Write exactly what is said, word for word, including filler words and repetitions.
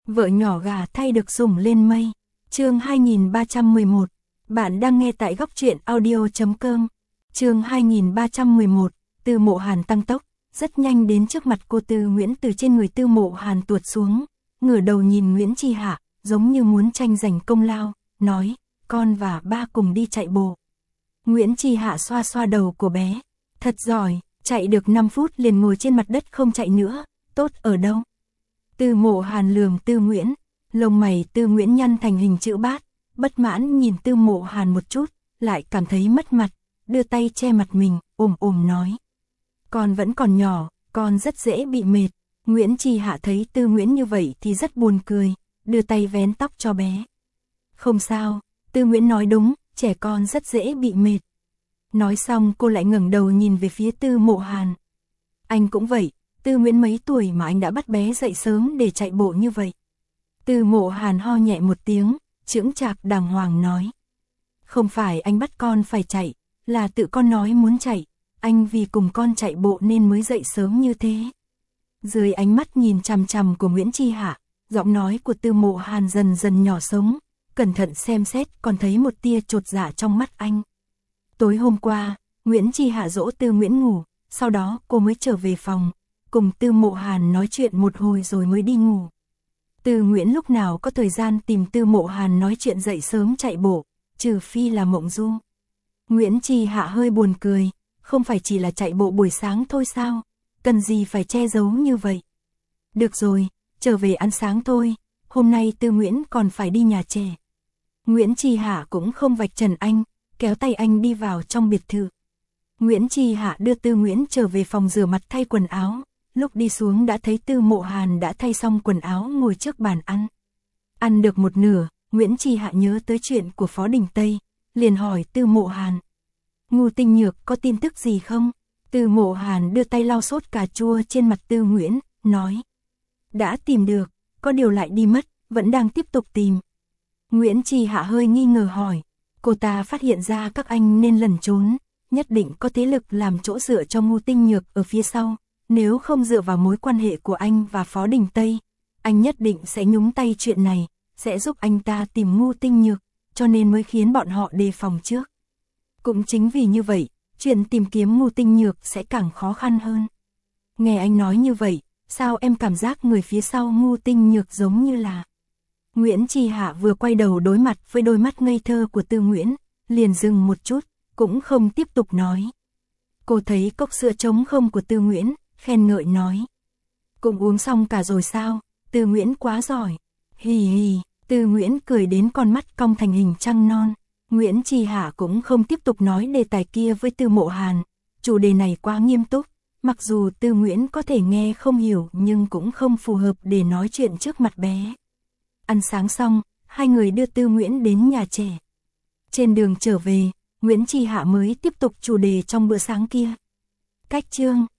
Vợ nhỏ gà thay được sủng lên mây. Chương hai nghìn ba trăm mười một. Bạn đang nghe tại góc truyện audio chấm com. Chương hai nghìn ba trăm mười một. Tư Mộ Hàn tăng tốc, rất nhanh đến trước mặt cô Tư Nguyễn, từ trên người Tư Mộ Hàn tuột xuống, ngửa đầu nhìn Nguyễn Chi Hạ, giống như muốn tranh giành công lao, nói, con và ba cùng đi chạy bộ. Nguyễn Chi Hạ xoa xoa đầu của bé, thật giỏi, chạy được năm phút liền ngồi trên mặt đất không chạy nữa, tốt ở đâu? Tư Mộ Hàn lườm Tư Nguyễn, lông mày Tư Nguyễn nhăn thành hình chữ bát, bất mãn nhìn Tư Mộ Hàn một chút, lại cảm thấy mất mặt, đưa tay che mặt mình, ồm ồm nói. Con vẫn còn nhỏ, con rất dễ bị mệt. Nguyễn Chi Hạ thấy Tư Nguyễn như vậy thì rất buồn cười, đưa tay vén tóc cho bé. Không sao, Tư Nguyễn nói đúng, trẻ con rất dễ bị mệt. Nói xong cô lại ngẩng đầu nhìn về phía Tư Mộ Hàn. Anh cũng vậy, Tư Nguyễn mấy tuổi mà anh đã bắt bé dậy sớm để chạy bộ như vậy. Tư Mộ Hàn ho nhẹ một tiếng, chững chạc đàng hoàng nói. Không phải anh bắt con phải chạy, là tự con nói muốn chạy, anh vì cùng con chạy bộ nên mới dậy sớm như thế. Dưới ánh mắt nhìn chằm chằm của Nguyễn Chi Hạ, giọng nói của Tư Mộ Hàn dần dần nhỏ sống, cẩn thận xem xét còn thấy một tia chột dạ trong mắt anh. Tối hôm qua, Nguyễn Chi Hạ dỗ Tư Nguyễn ngủ, sau đó cô mới trở về phòng, cùng Tư Mộ Hàn nói chuyện một hồi rồi mới đi ngủ. Tư Nguyễn lúc nào có thời gian tìm Tư Mộ Hàn nói chuyện dậy sớm chạy bộ, trừ phi là mộng du. Nguyễn Chi Hạ hơi buồn cười, không phải chỉ là chạy bộ buổi sáng thôi sao, cần gì phải che giấu như vậy. Được rồi, trở về ăn sáng thôi, hôm nay Tư Nguyễn còn phải đi nhà trẻ. Nguyễn Chi Hạ cũng không vạch trần anh, kéo tay anh đi vào trong biệt thự. Nguyễn Chi Hạ đưa Tư Nguyễn trở về phòng rửa mặt thay quần áo, lúc đi xuống đã thấy Tư Mộ Hàn đã thay xong quần áo ngồi trước bàn ăn. Ăn được một nửa, Nguyễn Chi Hạ nhớ tới chuyện của Phó Đình Tây, liền hỏi Tư Mộ Hàn. Ngô Tinh Nhược có tin tức gì không? Tư Mộ Hàn đưa tay lau sốt cà chua trên mặt Tư Nguyễn, nói. Đã tìm được, có điều lại đi mất, vẫn đang tiếp tục tìm. Nguyễn Chi Hạ hơi nghi ngờ hỏi. Cô ta phát hiện ra các anh nên lẩn trốn, nhất định có thế lực làm chỗ dựa cho Ngô Tinh Nhược ở phía sau. Nếu không dựa vào mối quan hệ của anh và Phó Đình Tây, anh nhất định sẽ nhúng tay chuyện này, sẽ giúp anh ta tìm Ngô Tinh Nhược, cho nên mới khiến bọn họ đề phòng trước. Cũng chính vì như vậy, chuyện tìm kiếm Ngô Tinh Nhược sẽ càng khó khăn hơn. Nghe anh nói như vậy, sao em cảm giác người phía sau Ngô Tinh Nhược giống như là... Nguyễn Chi Hạ vừa quay đầu đối mặt với đôi mắt ngây thơ của Tư Nguyễn, liền dừng một chút, cũng không tiếp tục nói. Cô thấy cốc sữa trống không của Tư Nguyễn, khen ngợi nói. Cũng uống xong cả rồi sao, Tư Nguyễn quá giỏi. Hì hì, Tư Nguyễn cười đến con mắt cong thành hình trăng non. Nguyễn Chi Hạ cũng không tiếp tục nói đề tài kia với Tư Mộ Hàn, chủ đề này quá nghiêm túc, mặc dù Tư Nguyễn có thể nghe không hiểu nhưng cũng không phù hợp để nói chuyện trước mặt bé. Ăn sáng xong, hai người đưa Tư Nguyễn đến nhà trẻ. Trên đường trở về, Nguyễn Chi Hạ mới tiếp tục chủ đề trong bữa sáng kia. Cách chương